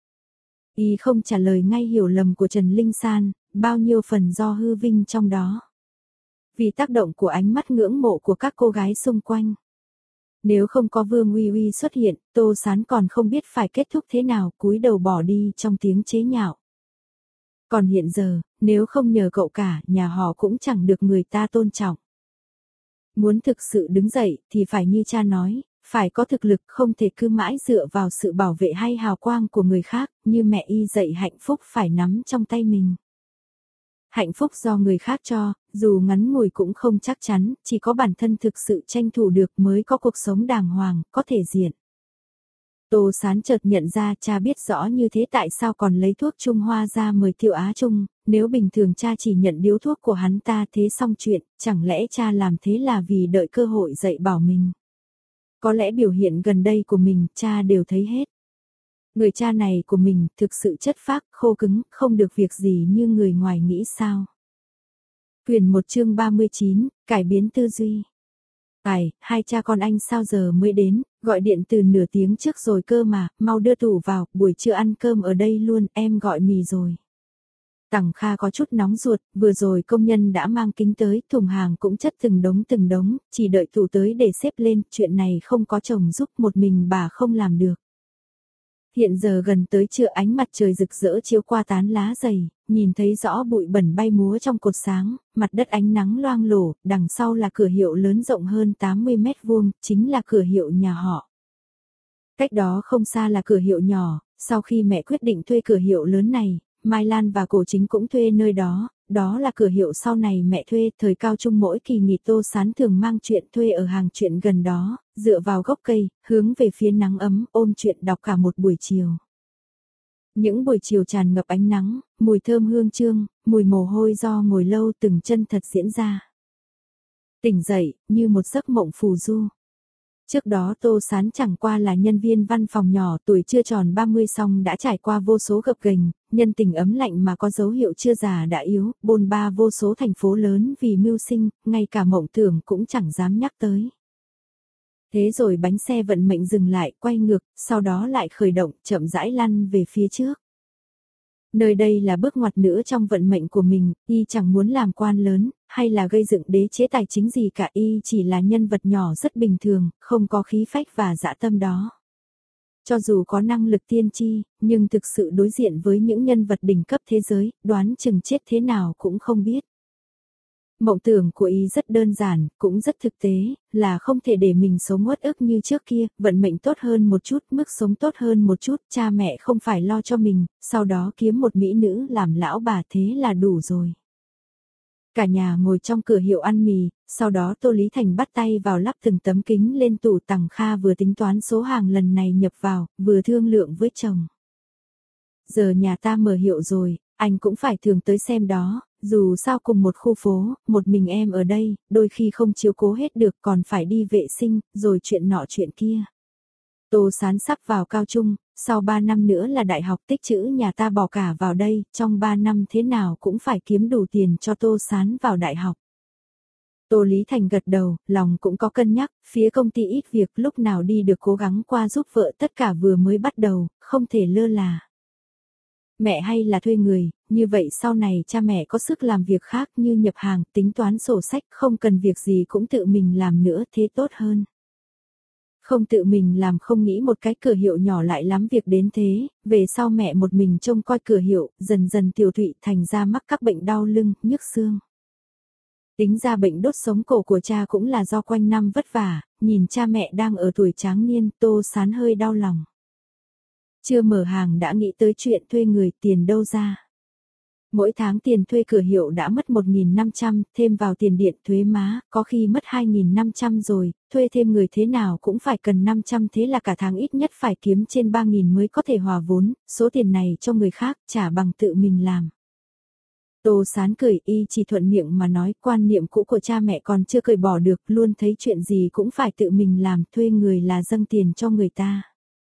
Y không trả lời ngay hiểu lầm của Trần Linh San, bao nhiêu phần do hư vinh trong đó. Vì tác động của ánh mắt ngưỡng mộ của các cô gái xung quanh. Nếu không có Vương Uy Uy xuất hiện, Tô Sán còn không biết phải kết thúc thế nào, cúi đầu bỏ đi trong tiếng chế nhạo. Còn hiện giờ, nếu không nhờ cậu cả, nhà họ cũng chẳng được người ta tôn trọng. Muốn thực sự đứng dậy thì phải như cha nói, phải có thực lực, không thể cứ mãi dựa vào sự bảo vệ hay hào quang của người khác, như mẹ y dạy hạnh phúc phải nắm trong tay mình. Hạnh phúc do người khác cho, dù ngắn ngủi cũng không chắc chắn, chỉ có bản thân thực sự tranh thủ được mới có cuộc sống đàng hoàng, có thể diện. Tô Sán chợt nhận ra cha biết rõ như thế tại sao còn lấy thuốc Trung Hoa ra mời Tiêu Á Trung, nếu bình thường cha chỉ nhận điếu thuốc của hắn ta thế xong chuyện, chẳng lẽ cha làm thế là vì đợi cơ hội dạy bảo mình. Có lẽ biểu hiện gần đây của mình cha đều thấy hết. Người cha này của mình thực sự chất phác, khô cứng, không được việc gì như người ngoài nghĩ sao. Quyển một chương ba mươi chín, cải biến tư duy. Ai, hai cha con anh sao giờ mới đến, gọi điện từ nửa tiếng trước rồi cơ mà, mau đưa tủ vào, buổi trưa ăn cơm ở đây luôn, em gọi mì rồi. Tằng Kha có chút nóng ruột, vừa rồi công nhân đã mang kính tới, thùng hàng cũng chất từng đống từng đống, chỉ đợi tủ tới để xếp lên, chuyện này không có chồng giúp một mình bà không làm được. Hiện giờ gần tới trưa ánh mặt trời rực rỡ chiếu qua tán lá dày, nhìn thấy rõ bụi bẩn bay múa trong cột sáng, mặt đất ánh nắng loang lổ, đằng sau là cửa hiệu lớn rộng hơn tám mươi mét vuông, chính là cửa hiệu nhà họ. Cách đó không xa là cửa hiệu nhỏ, sau khi mẹ quyết định thuê cửa hiệu lớn này, Mai Lan và Cổ Chính cũng thuê nơi đó, đó là cửa hiệu sau này mẹ thuê, thời cao trung mỗi kỳ nghỉ Tô Sán thường mang chuyện thuê ở hàng chuyện gần đó, dựa vào gốc cây, hướng về phía nắng ấm, ôm chuyện đọc cả một buổi chiều. Những buổi chiều tràn ngập ánh nắng, mùi thơm hương trương, mùi mồ hôi do ngồi lâu từng chân thật diễn ra. Tỉnh dậy, như một giấc mộng phù du. Trước đó Tô Sán chẳng qua là nhân viên văn phòng nhỏ, tuổi chưa tròn ba mươi song đã trải qua vô số gập ghềnh, nhân tình ấm lạnh mà có dấu hiệu chưa già đã yếu, bôn ba vô số thành phố lớn vì mưu sinh, ngay cả mộng tưởng cũng chẳng dám nhắc tới. Thế rồi bánh xe vận mệnh dừng lại, quay ngược, sau đó lại khởi động, chậm rãi lăn về phía trước. Nơi đây là bước ngoặt nữa trong vận mệnh của mình, y chẳng muốn làm quan lớn, hay là gây dựng đế chế tài chính gì cả, y chỉ là nhân vật nhỏ rất bình thường, không có khí phách và dã tâm đó. Cho dù có năng lực tiên tri, nhưng thực sự đối diện với những nhân vật đỉnh cấp thế giới, đoán chừng chết thế nào cũng không biết. Mộng tưởng của y rất đơn giản, cũng rất thực tế, là không thể để mình sống uất ức như trước kia, vận mệnh tốt hơn một chút, mức sống tốt hơn một chút, cha mẹ không phải lo cho mình, sau đó kiếm một mỹ nữ làm lão bà thế là đủ rồi. Cả nhà ngồi trong cửa hiệu ăn mì, sau đó Tô Lý Thành bắt tay vào lắp từng tấm kính lên tủ. Tằng Kha vừa tính toán số hàng lần này nhập vào, vừa thương lượng với chồng. Giờ nhà ta mở hiệu rồi, anh cũng phải thường tới xem đó, dù sao cùng một khu phố, một mình em ở đây, đôi khi không chiếu cố hết được còn phải đi vệ sinh, rồi chuyện nọ chuyện kia. Tô Sán sắp vào cao trung, sau ba năm nữa là đại học, tích trữ nhà ta bỏ cả vào đây, trong ba năm thế nào cũng phải kiếm đủ tiền cho Tô Sán vào đại học. Tô Lý Thành gật đầu, lòng cũng có cân nhắc, phía công ty ít việc, lúc nào đi được cố gắng qua giúp vợ, tất cả vừa mới bắt đầu, không thể lơ là. Mẹ hay là thuê người, như vậy sau này cha mẹ có sức làm việc khác như nhập hàng, tính toán sổ sách, không cần việc gì cũng tự mình làm nữa, thế tốt hơn. Không tự mình làm, không nghĩ một cái cửa hiệu nhỏ lại lắm việc đến thế, về sau mẹ một mình trông coi cửa hiệu, dần dần tiểu thụy thành ra mắc các bệnh đau lưng, nhức xương. Tính ra bệnh đốt sống cổ của cha cũng là do quanh năm vất vả, nhìn cha mẹ đang ở tuổi tráng niên, Tô Sán hơi đau lòng. Chưa mở hàng đã nghĩ tới chuyện thuê người, tiền đâu ra. Mỗi tháng tiền thuê cửa hiệu đã mất một nghìn năm trăm, thêm vào tiền điện thuế má, có khi mất hai nghìn năm trăm rồi, thuê thêm người thế nào cũng phải cần năm trăm, thế là cả tháng ít nhất phải kiếm trên ba nghìn mới có thể hòa vốn, số tiền này cho người khác trả bằng tự mình làm. Tô Sán cười, y chỉ thuận miệng mà nói, quan niệm cũ của cha mẹ còn chưa cởi bỏ được, luôn thấy chuyện gì cũng phải tự mình làm, thuê người là dâng tiền cho người ta.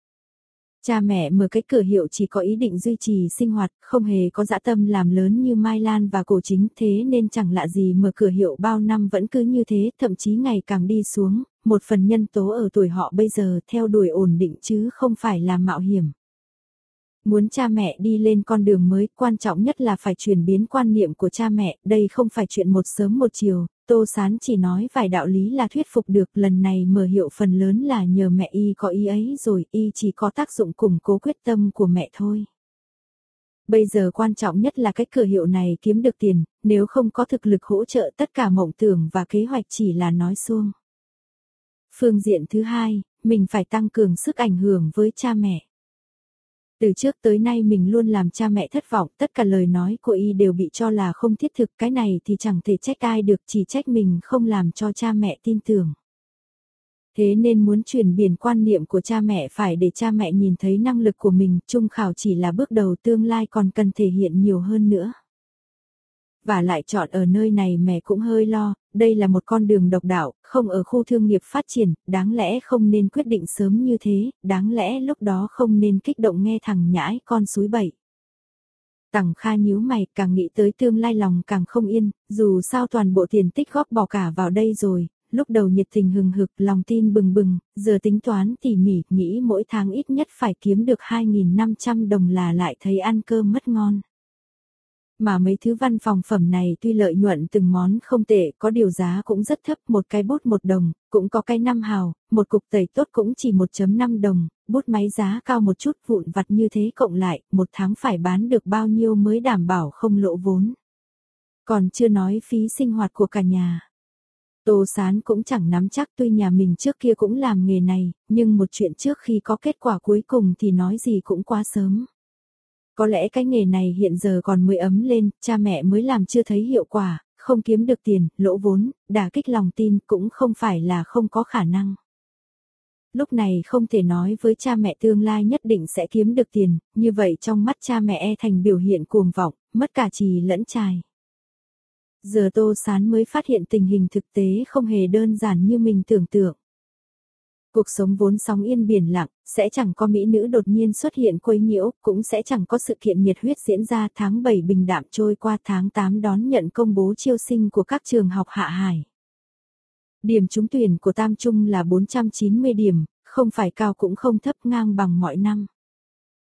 Cha mẹ mở cái cửa hiệu chỉ có ý định duy trì sinh hoạt, không hề có dã tâm làm lớn như Mai Lan và Cổ Chính, thế nên chẳng lạ gì mở cửa hiệu bao năm vẫn cứ như thế, thậm chí ngày càng đi xuống, một phần nhân tố ở tuổi họ bây giờ theo đuổi ổn định chứ không phải là mạo hiểm. Muốn cha mẹ đi lên con đường mới, quan trọng nhất là phải chuyển biến quan niệm của cha mẹ, đây không phải chuyện một sớm một chiều, Tô Sán chỉ nói vài đạo lý là thuyết phục được, lần này mở hiệu phần lớn là nhờ mẹ y có ý ấy rồi, y chỉ có tác dụng củng cố quyết tâm của mẹ thôi. Bây giờ quan trọng nhất là cái cửa hiệu này kiếm được tiền, nếu không có thực lực hỗ trợ tất cả mộng tưởng và kế hoạch chỉ là nói suông. Phương diện thứ hai, mình phải tăng cường sức ảnh hưởng với cha mẹ. Từ trước tới nay mình luôn làm cha mẹ thất vọng, tất cả lời nói của y đều bị cho là không thiết thực, cái này thì chẳng thể trách ai được, chỉ trách mình không làm cho cha mẹ tin tưởng. Thế nên muốn chuyển biển quan niệm của cha mẹ phải để cha mẹ nhìn thấy năng lực của mình, trung khảo chỉ là bước đầu, tương lai còn cần thể hiện nhiều hơn nữa. Và lại chọn ở nơi này mẹ cũng hơi lo, đây là một con đường độc đạo, không ở khu thương nghiệp phát triển, đáng lẽ không nên quyết định sớm như thế, đáng lẽ lúc đó không nên kích động nghe thằng nhãi con suối bậy. Tằng Kha nhíu mày, càng nghĩ tới tương lai lòng càng không yên, dù sao toàn bộ tiền tích góp bỏ cả vào đây rồi, lúc đầu nhiệt tình hừng hực, lòng tin bừng bừng, giờ tính toán tỉ mỉ, nghĩ mỗi tháng ít nhất phải kiếm được hai nghìn năm trăm đồng là lại thấy ăn cơm mất ngon. Mà mấy thứ văn phòng phẩm này tuy lợi nhuận từng món không tệ, có điều giá cũng rất thấp, một cái bút một đồng, cũng có cái năm hào, một cục tẩy tốt cũng chỉ một phẩy năm đồng, bút máy giá cao một chút, vụn vặt như thế cộng lại, một tháng phải bán được bao nhiêu mới đảm bảo không lỗ vốn. Còn chưa nói phí sinh hoạt của cả nhà. Tô Sán cũng chẳng nắm chắc, tuy nhà mình trước kia cũng làm nghề này, nhưng một chuyện trước khi có kết quả cuối cùng thì nói gì cũng quá sớm. Có lẽ cái nghề này hiện giờ còn mới ấm lên, cha mẹ mới làm chưa thấy hiệu quả, không kiếm được tiền, lỗ vốn, đả kích lòng tin cũng không phải là không có khả năng. Lúc này không thể nói với cha mẹ tương lai nhất định sẽ kiếm được tiền, như vậy trong mắt cha mẹ e thành biểu hiện cuồng vọng, mất cả trì lẫn trài. Giờ Tô Sán mới phát hiện tình hình thực tế không hề đơn giản như mình tưởng tượng. Cuộc sống vốn sóng yên biển lặng, sẽ chẳng có mỹ nữ đột nhiên xuất hiện quấy nhiễu, cũng sẽ chẳng có sự kiện nhiệt huyết diễn ra. Tháng bảy bình đạm trôi qua, tháng tám đón nhận công bố chiêu sinh của các trường học hạ hải. Điểm trúng tuyển của Tam Trung là bốn trăm chín mươi điểm, không phải cao cũng không thấp, ngang bằng mọi năm.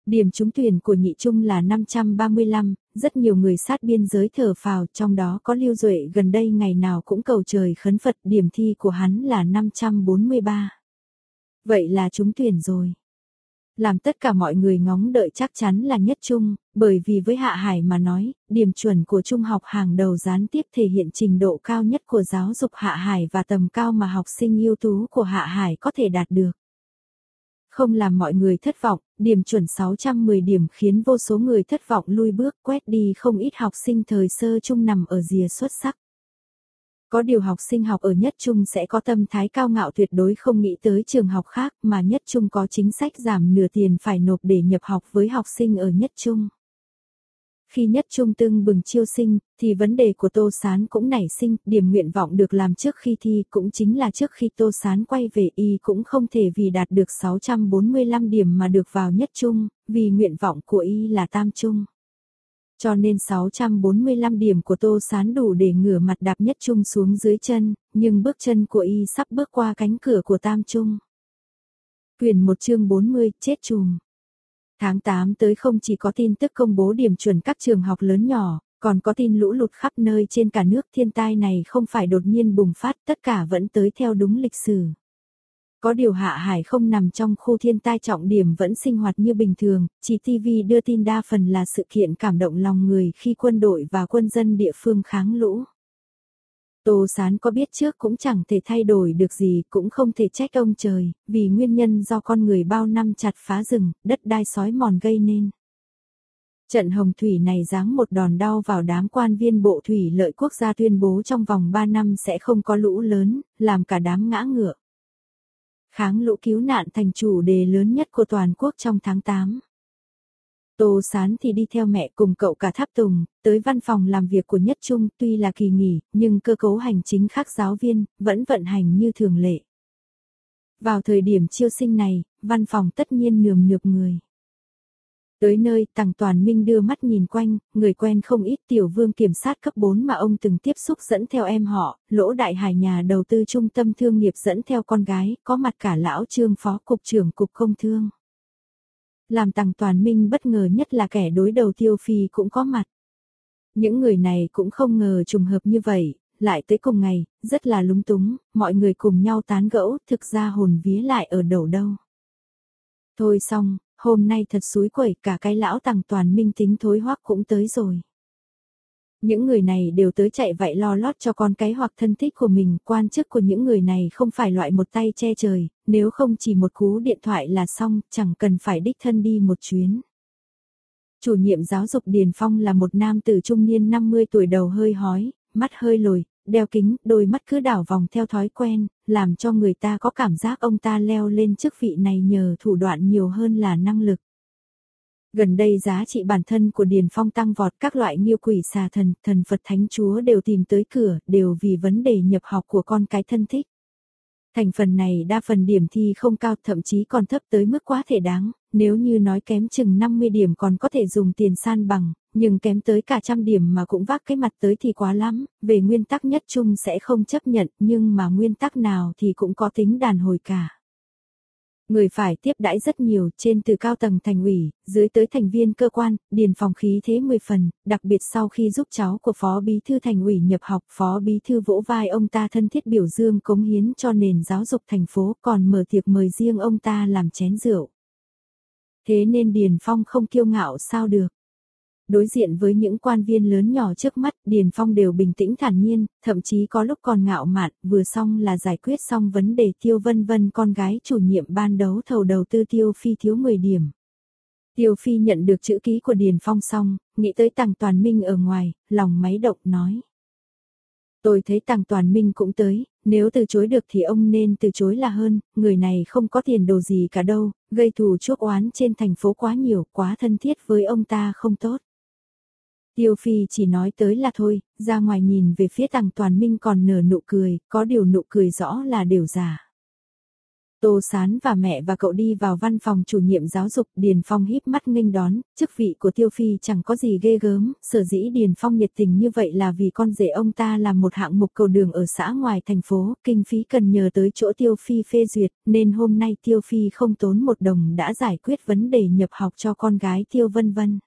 Điểm trúng tuyển của nhị trung là năm trăm ba mươi lăm, rất nhiều người sát biên giới thở phào, trong đó có Lưu Duệ gần đây ngày nào cũng cầu trời khấn Phật, điểm thi của hắn là năm trăm bốn mươi ba. Vậy là trúng tuyển rồi. Làm tất cả mọi người ngóng đợi chắc chắn là nhất trung, bởi vì với Hạ Hải mà nói, điểm chuẩn của trung học hàng đầu gián tiếp thể hiện trình độ cao nhất của giáo dục Hạ Hải và tầm cao mà học sinh ưu tú của Hạ Hải có thể đạt được. Không làm mọi người thất vọng, điểm chuẩn sáu trăm mười điểm khiến vô số người thất vọng lui bước, quét đi không ít học sinh thời sơ trung nằm ở rìa xuất sắc. Có điều học sinh học ở nhất trung sẽ có tâm thái cao ngạo tuyệt đối không nghĩ tới trường học khác, mà nhất trung có chính sách giảm nửa tiền phải nộp để nhập học với học sinh ở nhất trung. Khi nhất trung tưng bừng chiêu sinh, thì vấn đề của Tô Sán cũng nảy sinh, điểm nguyện vọng được làm trước khi thi cũng chính là trước khi Tô Sán quay về y cũng không thể vì đạt được sáu trăm bốn mươi lăm điểm mà được vào nhất trung, vì nguyện vọng của y là tam trung. Cho nên sáu trăm bốn mươi lăm điểm của Tô Sán đủ để ngửa mặt đạp nhất trung xuống dưới chân, nhưng bước chân của y sắp bước qua cánh cửa của tam trung. Quyển một chương bốn mươi, chết chùm. Tháng tám tới không chỉ có tin tức công bố điểm chuẩn các trường học lớn nhỏ, còn có tin lũ lụt khắp nơi trên cả nước. Thiên tai này không phải đột nhiên bùng phát, tất cả vẫn tới theo đúng lịch sử. Có điều Hạ Hải không nằm trong khu thiên tai trọng điểm vẫn sinh hoạt như bình thường, chỉ ti vi đưa tin đa phần là sự kiện cảm động lòng người khi quân đội và quân dân địa phương kháng lũ. Tô Sán có biết trước cũng chẳng thể thay đổi được gì, cũng không thể trách ông trời, vì nguyên nhân do con người bao năm chặt phá rừng, đất đai xói mòn gây nên. Trận hồng thủy này giáng một đòn đau vào đám quan viên bộ thủy lợi quốc gia tuyên bố trong vòng ba năm sẽ không có lũ lớn, làm cả đám ngã ngựa. Kháng lũ cứu nạn thành chủ đề lớn nhất của toàn quốc trong tháng tám. Tô Sán thì đi theo mẹ cùng cậu cả Tháp Tùng, tới văn phòng làm việc của nhất trung, tuy là kỳ nghỉ, nhưng cơ cấu hành chính khác giáo viên, vẫn vận hành như thường lệ. Vào thời điểm chiêu sinh này, văn phòng tất nhiên nườm nượp người. Tới nơi, Tằng Toàn Minh đưa mắt nhìn quanh, người quen không ít. Tiểu Vương kiểm sát cấp bốn mà ông từng tiếp xúc dẫn theo em họ, Lỗ Đại Hải nhà đầu tư trung tâm thương nghiệp dẫn theo con gái, có mặt cả lão Trương phó cục trưởng cục công thương. Làm Tằng Toàn Minh bất ngờ nhất là kẻ đối đầu Tiêu Phi cũng có mặt. Những người này cũng không ngờ trùng hợp như vậy, lại tới cùng ngày, rất là lúng túng, mọi người cùng nhau tán gẫu, thực ra hồn vía lại ở đầu đâu. Thôi xong, hôm nay thật xúi quẩy, cả cái lão Tằng Toàn Minh tính thối hoắc cũng tới rồi. Những người này đều tới chạy vạy lo lót cho con cái hoặc thân thích của mình, quan chức của những người này không phải loại một tay che trời, nếu không chỉ một cú điện thoại là xong, chẳng cần phải đích thân đi một chuyến. Chủ nhiệm giáo dục Điền Phong là một nam tử trung niên năm mươi tuổi đầu hơi hói, mắt hơi lồi, đeo kính, đôi mắt cứ đảo vòng theo thói quen, làm cho người ta có cảm giác ông ta leo lên chức vị này nhờ thủ đoạn nhiều hơn là năng lực. Gần đây giá trị bản thân của Điền Phong tăng vọt, các loại nghiêu quỷ xà thần, thần Phật thánh chúa đều tìm tới cửa, đều vì vấn đề nhập học của con cái thân thích. Thành phần này đa phần điểm thi không cao, thậm chí còn thấp tới mức quá thể đáng, nếu như nói kém chừng năm mươi điểm còn có thể dùng tiền san bằng, nhưng kém tới cả trăm điểm mà cũng vác cái mặt tới thì quá lắm, về nguyên tắc nhất trung sẽ không chấp nhận, nhưng mà nguyên tắc nào thì cũng có tính đàn hồi cả. Người phải tiếp đãi rất nhiều, trên từ cao tầng thành ủy, dưới tới thành viên cơ quan, Điền Phong khí thế mười phần, đặc biệt sau khi giúp cháu của Phó Bí Thư Thành ủy nhập học, Phó Bí Thư vỗ vai ông ta thân thiết biểu dương cống hiến cho nền giáo dục thành phố, còn mở tiệc mời riêng ông ta làm chén rượu. Thế nên Điền Phong không kiêu ngạo sao được. Đối diện với những quan viên lớn nhỏ trước mắt, Điền Phong đều bình tĩnh thản nhiên, thậm chí có lúc còn ngạo mạn, vừa xong là giải quyết xong vấn đề Tiêu Vân Vân con gái chủ nhiệm ban đấu thầu đầu tư Tiêu Phi thiếu mười điểm. Tiêu Phi nhận được chữ ký của Điền Phong xong, nghĩ tới Tằng Toàn Minh ở ngoài, lòng máy động nói. Tôi thấy Tằng Toàn Minh cũng tới, nếu từ chối được thì ông nên từ chối là hơn, người này không có tiền đồ gì cả đâu, gây thù chuốc oán trên thành phố quá nhiều, quá thân thiết với ông ta không tốt. Tiêu Phi chỉ nói tới là thôi, ra ngoài nhìn về phía Tằng Toàn Minh còn nở nụ cười, có điều nụ cười rõ là đều giả. Tô Sán và mẹ và cậu đi vào văn phòng chủ nhiệm giáo dục, Điền Phong híp mắt nghênh đón, chức vị của Tiêu Phi chẳng có gì ghê gớm, sở dĩ Điền Phong nhiệt tình như vậy là vì con rể ông ta làm một hạng mục cầu đường ở xã ngoài thành phố, kinh phí cần nhờ tới chỗ Tiêu Phi phê duyệt, nên hôm nay Tiêu Phi không tốn một đồng đã giải quyết vấn đề nhập học cho con gái Tiêu Vân Vân.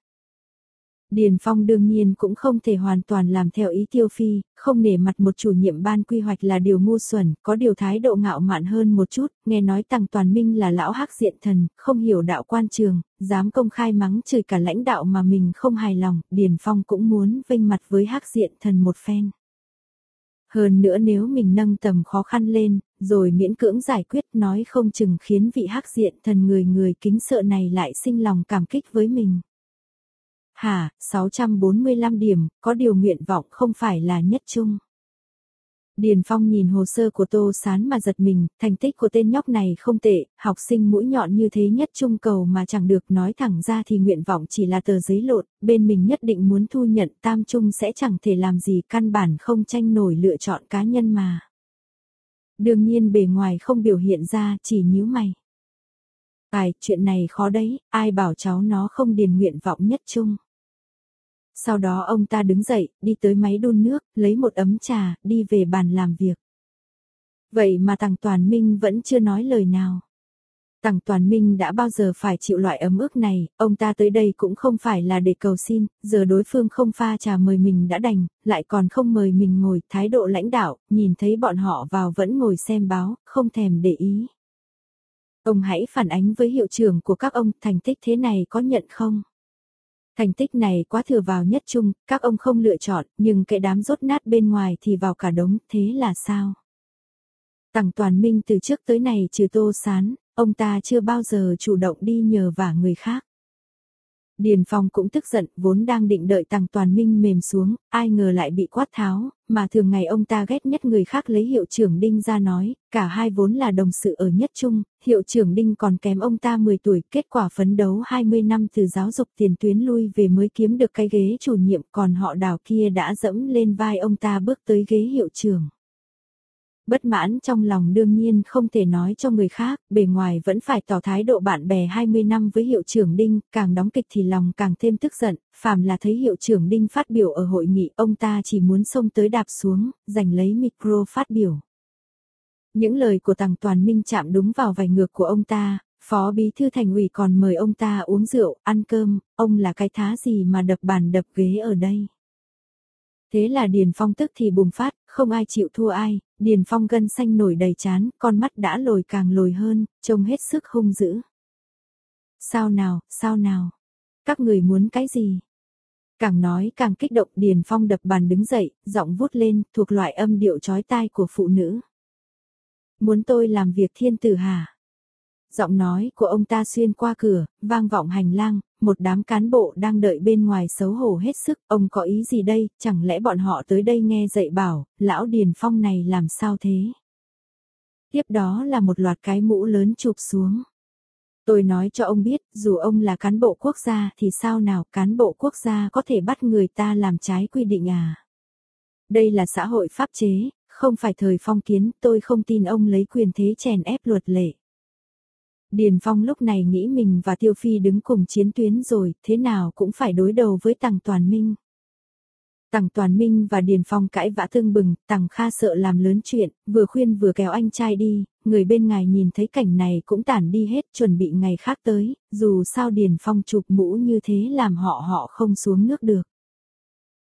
Điền Phong đương nhiên cũng không thể hoàn toàn làm theo ý Tiêu Phi, không nể mặt một chủ nhiệm ban quy hoạch là điều ngu xuẩn, có điều thái độ ngạo mạn hơn một chút, nghe nói Tằng Toàn Minh là lão hắc diện thần, không hiểu đạo quan trường, dám công khai mắng chửi cả lãnh đạo mà mình không hài lòng, Điền Phong cũng muốn vênh mặt với hắc diện thần một phen. Hơn nữa nếu mình nâng tầm khó khăn lên, rồi miễn cưỡng giải quyết nói không chừng khiến vị hắc diện thần người người kính sợ này lại sinh lòng cảm kích với mình. Hả, sáu trăm bốn mươi lăm điểm, có điều nguyện vọng không phải là nhất trung. Điền Phong nhìn hồ sơ của Tô Sán mà giật mình, thành tích của tên nhóc này không tệ, học sinh mũi nhọn như thế nhất trung cầu mà chẳng được, nói thẳng ra thì nguyện vọng chỉ là tờ giấy lộn, bên mình nhất định muốn thu nhận tam trung sẽ chẳng thể làm gì, căn bản không tranh nổi lựa chọn cá nhân mà. Đương nhiên bề ngoài không biểu hiện ra, chỉ nhíu mày. Ai, chuyện này khó đấy, ai bảo cháu nó không điền nguyện vọng nhất trung. Sau đó ông ta đứng dậy, đi tới máy đun nước, lấy một ấm trà, đi về bàn làm việc. Vậy mà Tằng Toàn Minh vẫn chưa nói lời nào. Tằng Toàn Minh đã bao giờ phải chịu loại ấm ức này, ông ta tới đây cũng không phải là để cầu xin, giờ đối phương không pha trà mời mình đã đành, lại còn không mời mình ngồi, thái độ lãnh đạo, nhìn thấy bọn họ vào vẫn ngồi xem báo, không thèm để ý. Ông hãy phản ánh với hiệu trưởng của các ông, thành tích thế này có nhận không? Thành tích này quá thừa vào nhất trung, các ông không lựa chọn, nhưng cái đám rốt nát bên ngoài thì vào cả đống, thế là sao? Tằng Toàn Minh từ trước tới nay trừ Tô Sán, ông ta chưa bao giờ chủ động đi nhờ vả người khác. Điền Phong cũng tức giận, vốn đang định đợi Tằng Toàn Minh mềm xuống, ai ngờ lại bị quát tháo, mà thường ngày ông ta ghét nhất người khác lấy hiệu trưởng Đinh ra nói, cả hai vốn là đồng sự ở nhất trung, hiệu trưởng Đinh còn kém ông ta mười tuổi, kết quả phấn đấu hai mươi năm từ giáo dục tiền tuyến lui về mới kiếm được cái ghế chủ nhiệm, còn họ Đào kia đã dẫm lên vai ông ta bước tới ghế hiệu trưởng. Bất mãn trong lòng đương nhiên không thể nói cho người khác, bề ngoài vẫn phải tỏ thái độ bạn bè hai mươi năm với hiệu trưởng Đinh, càng đóng kịch thì lòng càng thêm tức giận, phàm là thấy hiệu trưởng Đinh phát biểu ở hội nghị, ông ta chỉ muốn xông tới đạp xuống, giành lấy micro phát biểu. Những lời của Tằng Toàn Minh chạm đúng vào vành ngược của ông ta, phó bí thư thành ủy còn mời ông ta uống rượu, ăn cơm, ông là cái thá gì mà đập bàn đập ghế ở đây. Thế là Điền Phong tức thì bùng phát, không ai chịu thua ai, Điền Phong gân xanh nổi đầy trán, con mắt đã lồi càng lồi hơn, trông hết sức hung dữ. Sao nào, sao nào? Các người muốn cái gì? Càng nói càng kích động, Điền Phong đập bàn đứng dậy, giọng vút lên, thuộc loại âm điệu chói tai của phụ nữ. Muốn tôi làm việc thiên tử hả? Giọng nói của ông ta xuyên qua cửa, vang vọng hành lang, một đám cán bộ đang đợi bên ngoài xấu hổ hết sức, ông có ý gì đây, chẳng lẽ bọn họ tới đây nghe dạy bảo, lão Điền Phong này làm sao thế? Tiếp đó là một loạt cái mũ lớn chụp xuống. Tôi nói cho ông biết, dù ông là cán bộ quốc gia thì sao nào, cán bộ quốc gia có thể bắt người ta làm trái quy định à? Đây là xã hội pháp chế, không phải thời phong kiến, tôi không tin ông lấy quyền thế chèn ép luật lệ. Điền Phong lúc này nghĩ mình và Tiêu Phi đứng cùng chiến tuyến rồi, thế nào cũng phải đối đầu với Tằng Toàn Minh. Tằng Toàn Minh và Điền Phong cãi vã tưng bừng, Tằng Kha sợ làm lớn chuyện, vừa khuyên vừa kéo anh trai đi, người bên ngoài nhìn thấy cảnh này cũng tản đi hết, chuẩn bị ngày khác tới, dù sao Điền Phong chụp mũ như thế làm họ họ không xuống nước được.